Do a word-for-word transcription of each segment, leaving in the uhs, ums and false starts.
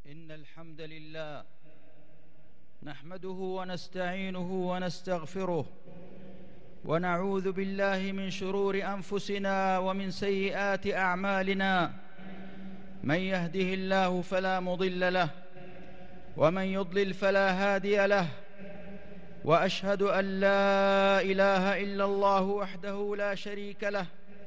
إن الحمد لله نحمده ونستعينه ونستغفره ونعوذ بالله من شرور أنفسنا ومن سيئات أعمالنا. من يهده الله فلا مضل له ومن يضلل فلا هادي له، وأشهد أن لا إله إلا الله وحده لا شريك له،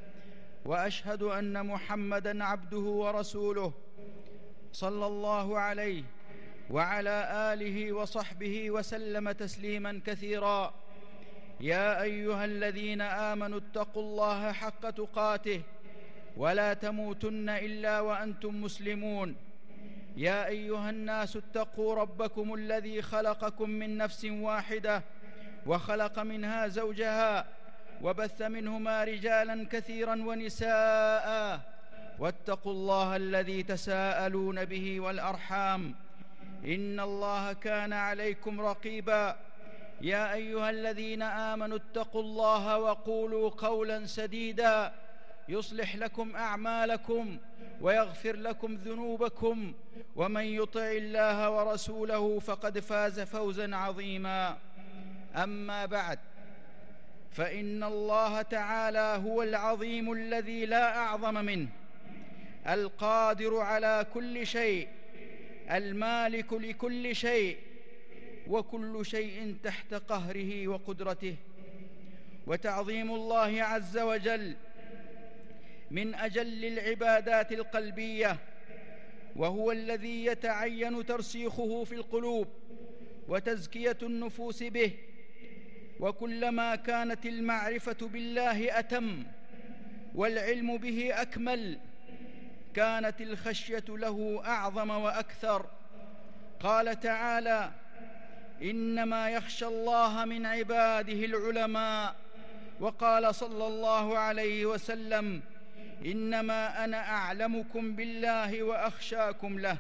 وأشهد أن محمدًا عبده ورسوله صلى الله عليه وعلى آله وصحبه وسلم تسليماً كثيراً. يا أيها الذين آمنوا اتقوا الله حق تقاته ولا تموتن إلا وأنتم مسلمون. يا أيها الناس اتقوا ربكم الذي خلقكم من نفس واحدة وخلق منها زوجها وبث منهما رجالاً كثيراً ونساء، واتقوا الله الذي تساءلون به والأرحام إن الله كان عليكم رقيباً. يا أيها الذين آمنوا اتقوا الله وقولوا قولاً سديداً يصلح لكم أعمالكم ويغفر لكم ذنوبكم، ومن يطع الله ورسوله فقد فاز فوزاً عظيماً. أما بعد، فإن الله تعالى هو العظيم الذي لا أعظم منه، القادر على كل شيء، المالك لكل شيء، وكل شيء تحت قهره وقدرته. وتعظيم الله عز وجل من أجل العبادات القلبية، وهو الذي يتعين ترسيخه في القلوب وتزكية النفوس به. وكلما كانت المعرفة بالله أتم والعلم به أكمل، كانت الخشية له أعظم وأكثر. قال تعالى: إنما يخشى الله من عباده العلماء. وقال صلى الله عليه وسلم: إنما أنا أعلمكم بالله وأخشاكم له.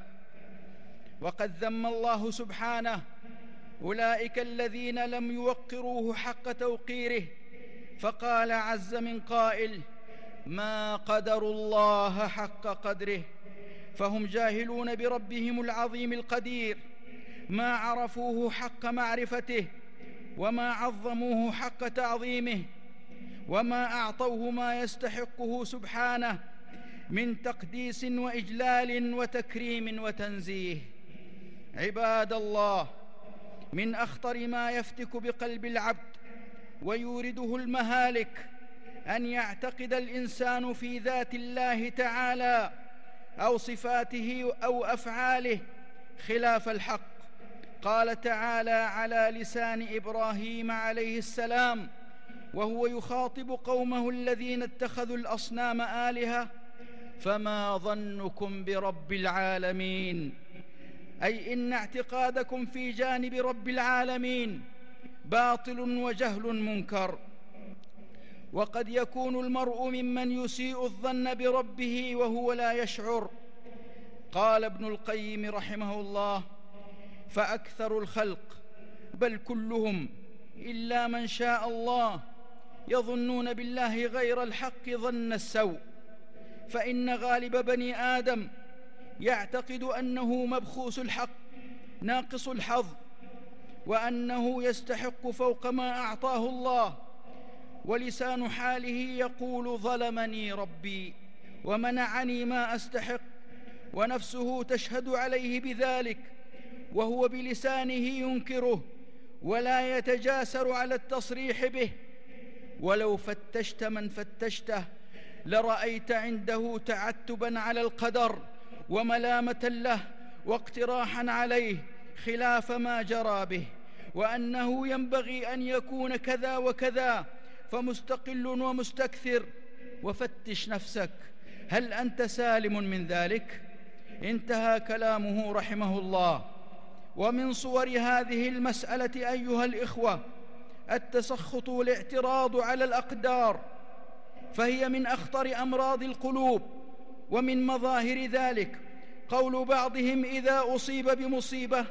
وقد ذم الله سبحانه أولئك الذين لم يوقروه حق توقيره، فقال عز من قائل: ما قدروا الله حق قدره. فهم جاهلون بربهم العظيم القدير، ما عرفوه حق معرفته، وما عظموه حق تعظيمه، وما أعطوه ما يستحقه سبحانه من تقديس وإجلال وتكريم وتنزيه. عباد الله، من أخطر ما يفتك بقلب العبد ويورده المهالك أن يعتقد الإنسان في ذات الله تعالى أو صفاته أو أفعاله خلاف الحق. قال تعالى على لسان إبراهيم عليه السلام وهو يخاطب قومه الذين اتخذوا الأصنام آلهة: فما ظنكم برب العالمين؟ أي إن اعتقادكم في جانب رب العالمين باطل وجهل منكر. وقد يكون المرء ممن يسيء الظن بربه وهو لا يشعر. قال ابن القيم رحمه الله: فأكثر الخلق بل كلهم إلا من شاء الله يظنون بالله غير الحق ظن السوء. فإن غالب بني آدم يعتقد أنه مبخوس الحق ناقص الحظ، وأنه يستحق فوق ما أعطاه الله، ولسان حاله يقول: ظلمني ربي ومنعني ما أستحق، ونفسه تشهد عليه بذلك، وهو بلسانه ينكره ولا يتجاسر على التصريح به. ولو فتشت من فتشته لرأيت عنده تعتبا على القدر وملامة له واقتراحا عليه خلاف ما جرى به، وأنه ينبغي أن يكون كذا وكذا، فمستقل ومستكثر. وفتش نفسك، هل أنت سالم من ذلك؟ انتهى كلامه رحمه الله. ومن صور هذه المسألة أيها الإخوة التسخط والاعتراض على الأقدار، فهي من أخطر أمراض القلوب. ومن مظاهر ذلك قول بعضهم إذا أصيب بمصيبة: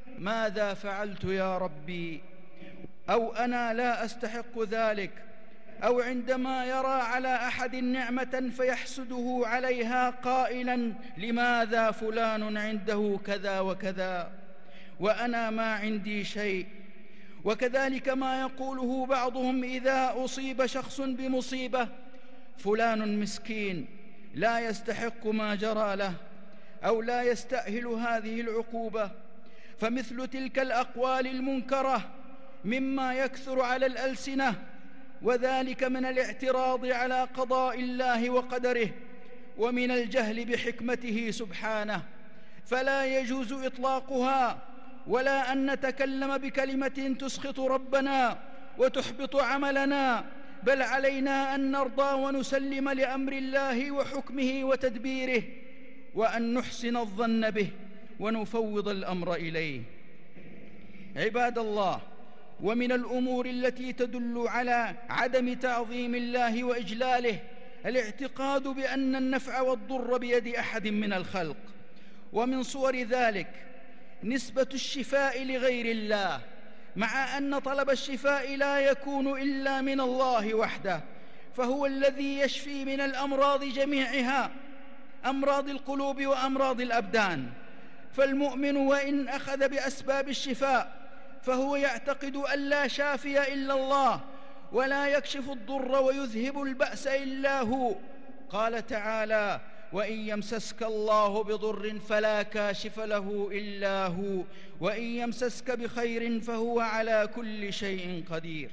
ماذا فعلت يا ربي؟ أو أنا لا أستحق ذلك، أو عندما يرى على أحد نعمة فيحسده عليها قائلا: لماذا فلان عنده كذا وكذا وأنا ما عندي شيء. وكذلك ما يقوله بعضهم إذا أصيب شخص بمصيبة: فلان مسكين لا يستحق ما جرى له، أو لا يستأهل هذه العقوبة. فمثل تلك الأقوال المنكرة مما يكثر على الألسنة، وذلك من الاعتراض على قضاء الله وقدره، ومن الجهل بحكمته سبحانه، فلا يجوز إطلاقها، ولا أن نتكلم بكلمة تسخط ربنا وتحبط عملنا، بل علينا أن نرضى ونسلم لأمر الله وحكمه وتدبيره، وأن نحسن الظن به ونفوض الأمر إليه. عباد الله، ومن الأمور التي تدل على عدم تعظيم الله وإجلاله الاعتقاد بأن النفع والضر بيد أحد من الخلق. ومن صور ذلك نسبة الشفاء لغير الله، مع أن طلب الشفاء لا يكون إلا من الله وحده، فهو الذي يشفي من الأمراض جميعها، أمراض القلوب وأمراض الأبدان. فالمؤمن وإن أخذ بأسباب الشفاء فهو يعتقد أن لا شافي إلا الله، ولا يكشف الضر ويذهب البأس إلا هو. قال تعالى: وإن يمسسك الله بضر فلا كاشف له إلا هو، وإن يمسسك بخير فهو على كل شيء قدير.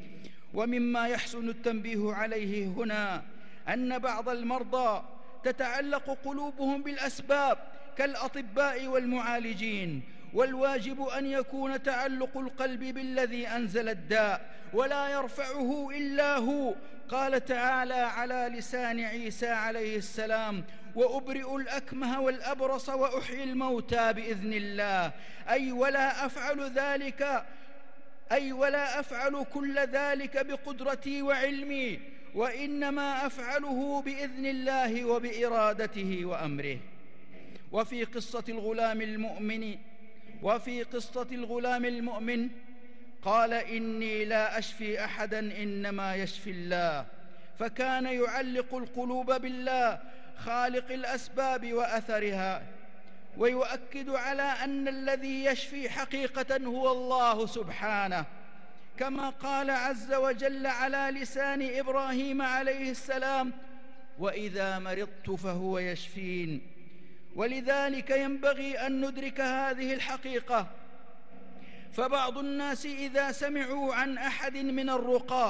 ومما يحسن التنبيه عليه هنا أن بعض المرضى تتعلق قلوبهم بالأسباب كالأطباء والمعالجين، والواجب أن يكون تعلق القلب بالذي أنزل الداء ولا يرفعه إلا هو. قال تعالى على لسان عيسى عليه السلام: وأبرئ الأكمه والأبرص وأحيي الموتى بإذن الله، أي ولا أفعل ذلك أي ولا أفعل كل ذلك بقدرتي وعلمي، وإنما أفعله بإذن الله وبإرادته وأمره. وفي قصة الغلام المؤمن وفي قصة الغلام المؤمن قال: إني لا أشفي أحدا إنما يشفي الله. فكان يعلق القلوب بالله خالق الأسباب وأثرها، ويؤكد على أن الذي يشفي حقيقة هو الله سبحانه، كما قال عز وجل على لسان إبراهيم عليه السلام: وإذا مرضت فهو يشفين. ولذلك ينبغي أن ندرك هذه الحقيقة. فبعض الناس إذا سمعوا عن أحد من الرقاة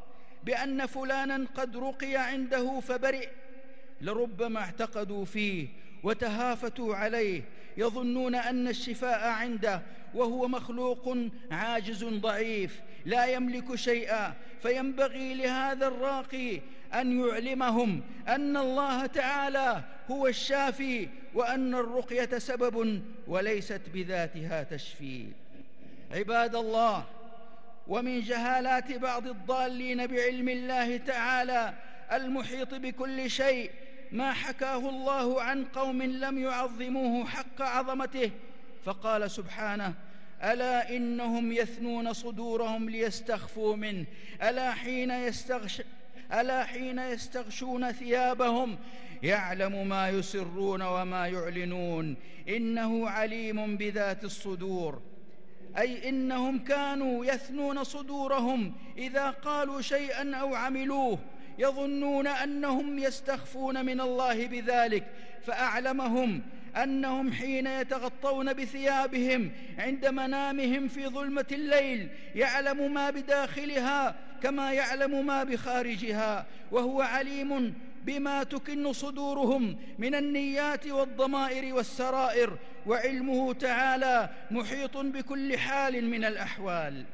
بأن فلانا قد رقي عنده فبرئ لربما اعتقدوا فيه وتهافتوا عليه، يظنون أن الشفاء عنده وهو مخلوق عاجز ضعيف لا يملك شيئا. فينبغي لهذا الراقي أن يعلمهم أن الله تعالى هو الشافي، وأن الرقية سبب وليست بذاتها تشفي. عباد الله، ومن جهالات بعض الضالين بعلم الله تعالى المحيط بكل شيء ما حكاه الله عن قوم لم يعظموه حق عظمته، فقال سبحانه: ألا إنهم يثنون صدورهم ليستخفوا منه، ألا حين يستغش ألا حين يستغشون ثيابهم يعلم ما يسرون وما يعلنون إنه عليم بذات الصدور. أي إنهم كانوا يثنون صدورهم إذا قالوا شيئا أو عملوه، يظنون أنهم يستخفون من الله بذلك، فأعلمهم أنهم حين يتغطون بثيابهم عند منامهم في ظلمة الليل يعلم ما بداخلها كما يعلم ما بخارجها، وهو عليم بما تكن صدورهم من النيات والضمائر والسرائر، وعلمه تعالى محيط بكل حال من الأحوال.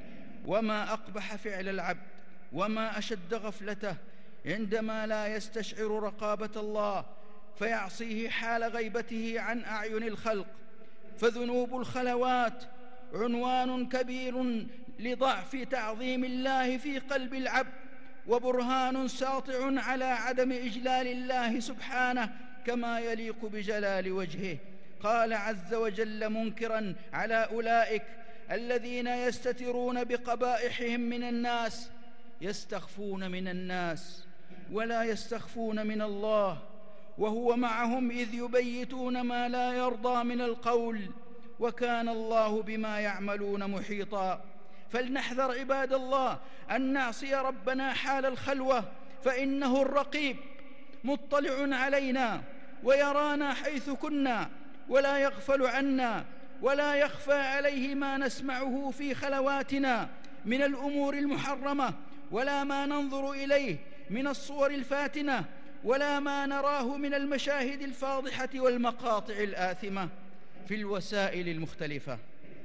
وما أقبح فعل العبد وما أشد غفلته عندما لا يستشعر رقابة الله فيعصيه حال غيبته عن أعين الخلق. فذنوب الخلوات عنوان كبير لضعف تعظيم الله في قلب العبد، وبرهان ساطع على عدم إجلال الله سبحانه كما يليق بجلال وجهه. قال عز وجل منكرا على أولئك الذين يستترون بقبائحهم من الناس: يستخفون من الناس ولا يستخفون من الله، وهو معهم إذ يبيتون ما لا يرضى من القول، وكان الله بما يعملون محيطا. فلنحذر عباد الله أن نعصي ربنا حال الخلوة، فإنه الرقيب مطلع علينا ويرانا حيث كنا ولا يغفل عنا، ولا يخفى عليه ما نسمعه في خلواتنا من الأمور المحرمة، ولا ما ننظر إليه من الصور الفاتنة، ولا ما نراه من المشاهد الفاضحة والمقاطع الآثمة في الوسائل المختلفة.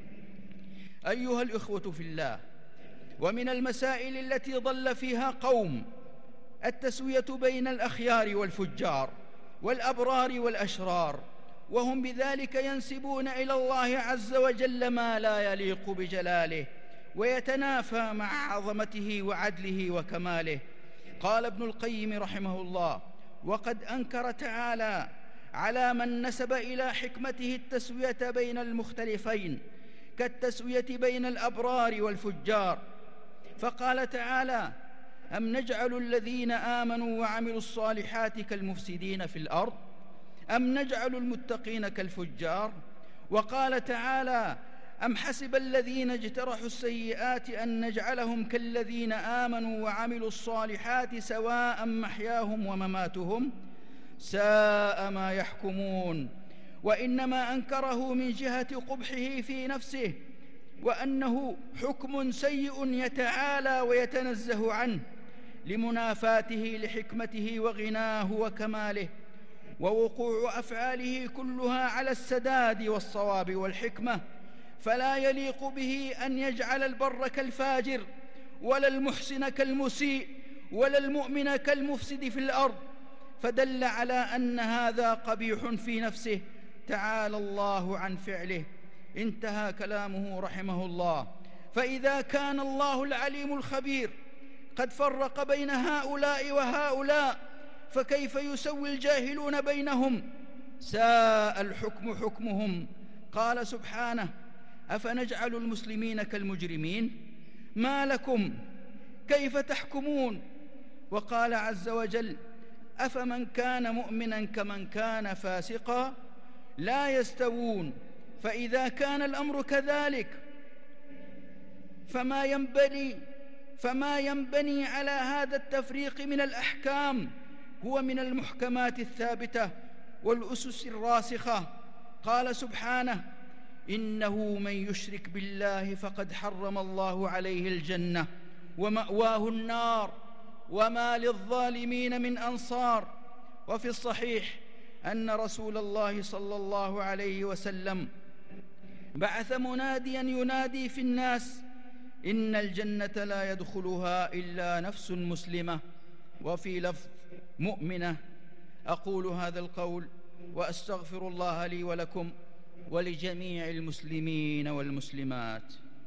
أيها الإخوة في الله، ومن المسائل التي ضل فيها قوم التسوية بين الأخيار والفجار والأبرار والأشرار، وهم بذلك ينسبون إلى الله عز وجل ما لا يليق بجلاله ويتنافى مع عظمته وعدله وكماله. قال ابن القيم رحمه الله: وقد أنكر تعالى على من نسب إلى حكمته التسوية بين المختلفين كالتسوية بين الأبرار والفجار، فقال تعالى: أم نجعل الذين آمنوا وعملوا الصالحات كالمفسدين في الأرض أم نجعل المتقين كالفجار. وقال تعالى: أم حسب الذين اجترحوا السيئات أن نجعلهم كالذين آمنوا وعملوا الصالحات سواء محياهم ومماتهم ساء ما يحكمون. وإنما أنكره من جهة قبحه في نفسه، وأنه حكم سيء يتعالى ويتنزه عنه لمنافاته لحكمته وغناه وكماله، ووقوع أفعاله كلها على السداد والصواب والحكمة، فلا يليق به أن يجعل البر كالفاجر ولا المحسن كالمسيء ولا المؤمن كالمفسد في الأرض، فدل على أن هذا قبيح في نفسه تعالى الله عن فعله. انتهى كلامه رحمه الله. فإذا كان الله العليم الخبير قد فرق بين هؤلاء وهؤلاء، فكيف يسوي الجاهلون بينهم؟ ساء الحكم حكمهم. قال سبحانه: أفنجعل المسلمين كالمجرمين ما لكم كيف تحكمون. وقال عز وجل: أفمن كان مؤمنا كمن كان فاسقا لا يستوون. فإذا كان الأمر كذلك فما ينبني فما ينبني على هذا التفريق من الأحكام هو من المحكمات الثابتة والأسس الراسخة. قال سبحانه: إنه من يشرك بالله فقد حرم الله عليه الجنة ومأواه النار وما للظالمين من أنصار. وفي الصحيح أن رسول الله صلى الله عليه وسلم بعث مناديا ينادي في الناس: إن الجنة لا يدخلها إلا نفس مسلمة، وفي لفظ مؤمنة. أقول هذا القول وأستغفر الله لي ولكم ولجميع المسلمين والمسلمات.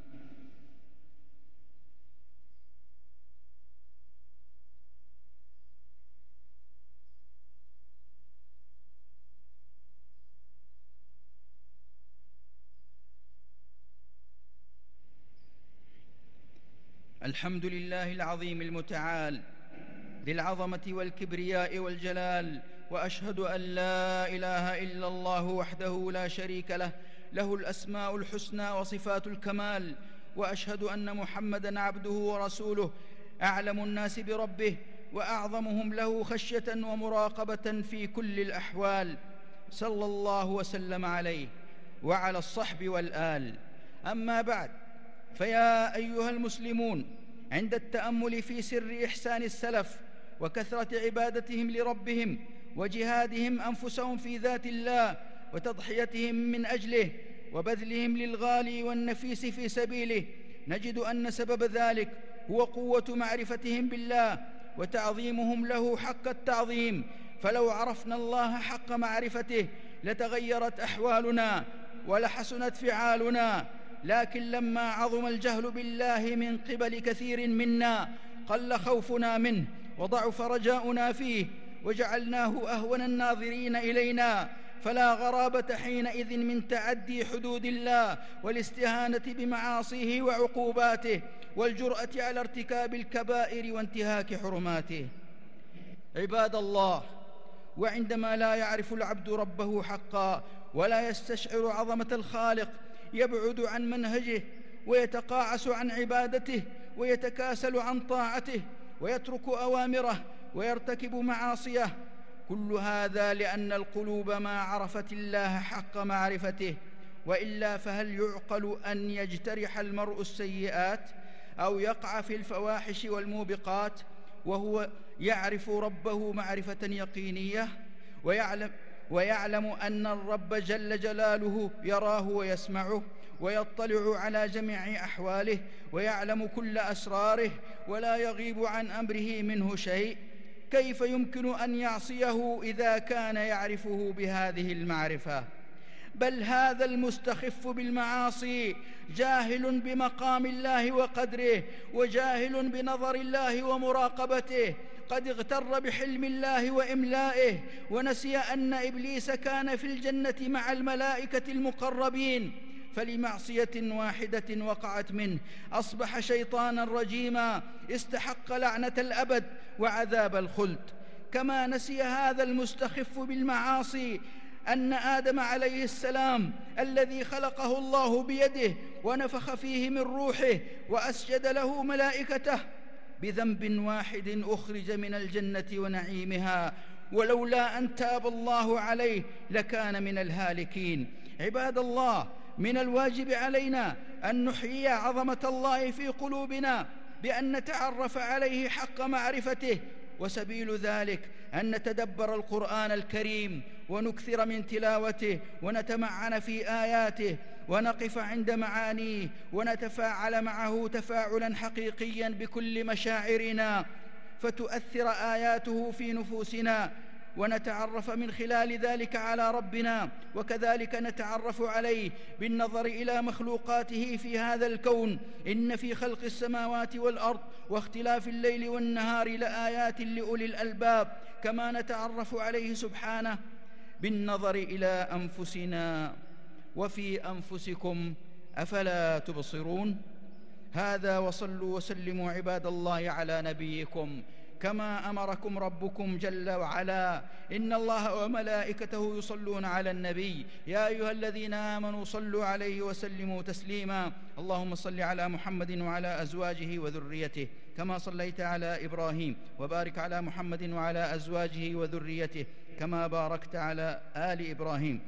الحمد لله العظيم المتعال ذي العظمة والكبرياء والجلال، وأشهد أن لا إله إلا الله وحده لا شريك له، له الأسماء الحسنى وصفات الكمال، وأشهد أن محمدًا عبده ورسوله، أعلم الناس بربه وأعظمهم له خشية ومراقبة في كل الأحوال، صلى الله وسلم عليه وعلى الصحب والآل. أما بعد، فيا أيها المسلمون، عند التأمل في سر إحسان السلف وكثرة عبادتهم لربهم وجهادهم أنفسهم في ذات الله وتضحيتهم من أجله وبذلهم للغالي والنفيس في سبيله، نجد أن سبب ذلك هو قوة معرفتهم بالله وتعظيمهم له حق التعظيم. فلو عرفنا الله حق معرفته لتغيرت أحوالنا ولحسنت فعالنا، لكن لما عظم الجهل بالله من قبل كثير منا قل خوفنا منه وضعف رجاؤنا فيه وجعلناه أهون الناظرين إلينا، فلا غرابة حينئذ من تعدي حدود الله والاستهانة بمعاصيه وعقوباته والجرأة على ارتكاب الكبائر وانتهاك حرماته. عباد الله، وعندما لا يعرف العبد ربه حقا ولا يستشعر عظمة الخالق يبعد عن منهجه ويتقاعس عن عبادته ويتكاسل عن طاعته ويترك أوامره ويرتكب معاصيه. كل هذا لأن القلوب ما عرفت الله حق معرفته، وإلا فهل يعقل أن يجترح المرء السيئات أو يقع في الفواحش والموبقات وهو يعرف ربه معرفة يقينية ويعلم, ويعلم أن الرب جل جلاله يراه ويسمعه ويطلع على جميع أحواله ويعلم كل أسراره ولا يغيب عن أمره منه شيء؟ كيف يمكن أن يعصيه إذا كان يعرفه بهذه المعرفة؟ بل هذا المستخف بالمعاصي جاهل بمقام الله وقدره وجاهل بنظر الله ومراقبته، قد اغتر بحلم الله وإملائه ونسي أن إبليس كان في الجنة مع الملائكة المقربين، فلمعصية واحدة وقعت منه أصبح شيطانا رجيما استحق لعنة الأبد وعذاب الخلد. كما نسي هذا المستخف بالمعاصي أن آدم عليه السلام الذي خلقه الله بيده ونفخ فيه من روحه وأسجد له ملائكته بذنب واحد أخرج من الجنة ونعيمها، ولولا أن تاب الله عليه لكان من الهالكين. عباد الله، من الواجب علينا أن نحيي عظمة الله في قلوبنا بأن نتعرف عليه حق معرفته، وسبيل ذلك أن نتدبر القرآن الكريم ونكثر من تلاوته ونتمعن في آياته ونقف عند معانيه ونتفاعل معه تفاعلا حقيقيا بكل مشاعرنا فتؤثر آياته في نفوسنا ونتعرف من خلال ذلك على ربنا، وكذلك نتعرف عليه بالنظر إلى مخلوقاته في هذا الكون. إن في خلق السماوات والأرض واختلاف الليل والنهار لآيات لأولي الألباب. كما نتعرف عليه سبحانه بالنظر إلى أنفسنا وفي أنفسكم أفلا تبصرون. هذا، وصلوا وسلموا عباد الله على نبيكم كما أمركم ربكم جل وعلا. إن الله وملائكته يصلون على النبي يا أيها الذين آمنوا صلوا عليه وسلموا تسليما. اللهم صل على محمد وعلى أزواجه وذريته كما صليت على إبراهيم، وبارك على محمد وعلى أزواجه وذريته كما باركت على آل إبراهيم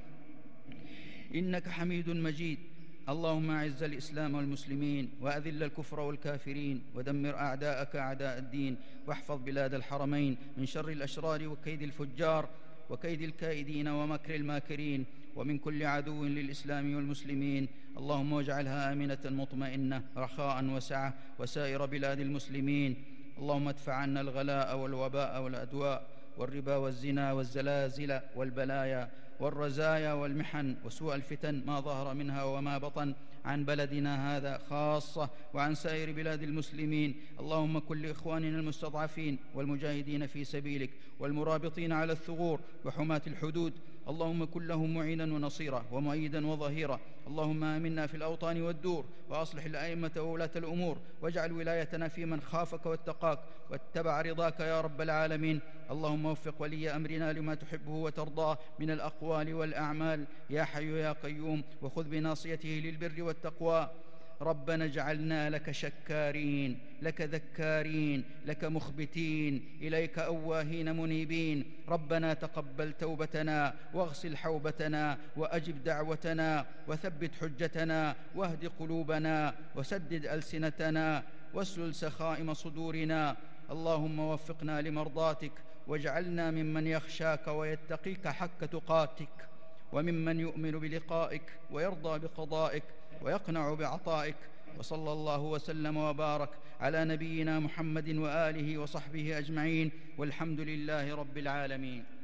إنك حميد مجيد. اللهم أعز الإسلام والمسلمين وأذل الكفر والكافرين ودمر أعداءك أعداء الدين، واحفظ بلاد الحرمين من شر الأشرار وكيد الفجار وكيد الكائدين ومكر الماكرين ومن كل عدو للإسلام والمسلمين. اللهم واجعلها آمنة مطمئنة رخاء وسعة وسائر بلاد المسلمين. اللهم ادفع عنا الغلاء والوباء والأدواء والربا والزنا والزلازل والبلايا والرزايا والمحن وسوء الفتن ما ظهر منها وما بطن عن بلدنا هذا خاصة وعن سائر بلاد المسلمين. اللهم كن لإخواننا المستضعفين والمجاهدين في سبيلك والمرابطين على الثغور وحماة الحدود، اللهم كن لهم معينا ونصيرا ومؤيدا وظهيرا. اللهم آمنا في الأوطان والدور وأصلح الأئمة وولاة الأمور، واجعل ولايتنا في من خافك واتقاك واتبع رضاك يا رب العالمين. اللهم وفق ولي أمرنا لما تحبه وترضاه من الأقوال والأعمال يا حي يا قيوم، وخذ بناصيته للبر والتقوى. ربنا اجعلنا لك شكارين لك ذكارين لك مخبتين إليك أواهين منيبين. ربنا تقبل توبتنا واغسل حوبتنا وأجب دعوتنا وثبت حجتنا واهد قلوبنا وسدد ألسنتنا واسلل سخائم صدورنا. اللهم وفقنا لمرضاتك واجعلنا ممن يخشاك ويتقيك حق تقاتك، وممن يؤمن بلقائك ويرضى بقضائك ويقنع بعطائك. وصلى الله وسلم وبارك على نبينا محمد وآله وصحبه أجمعين، والحمد لله رب العالمين.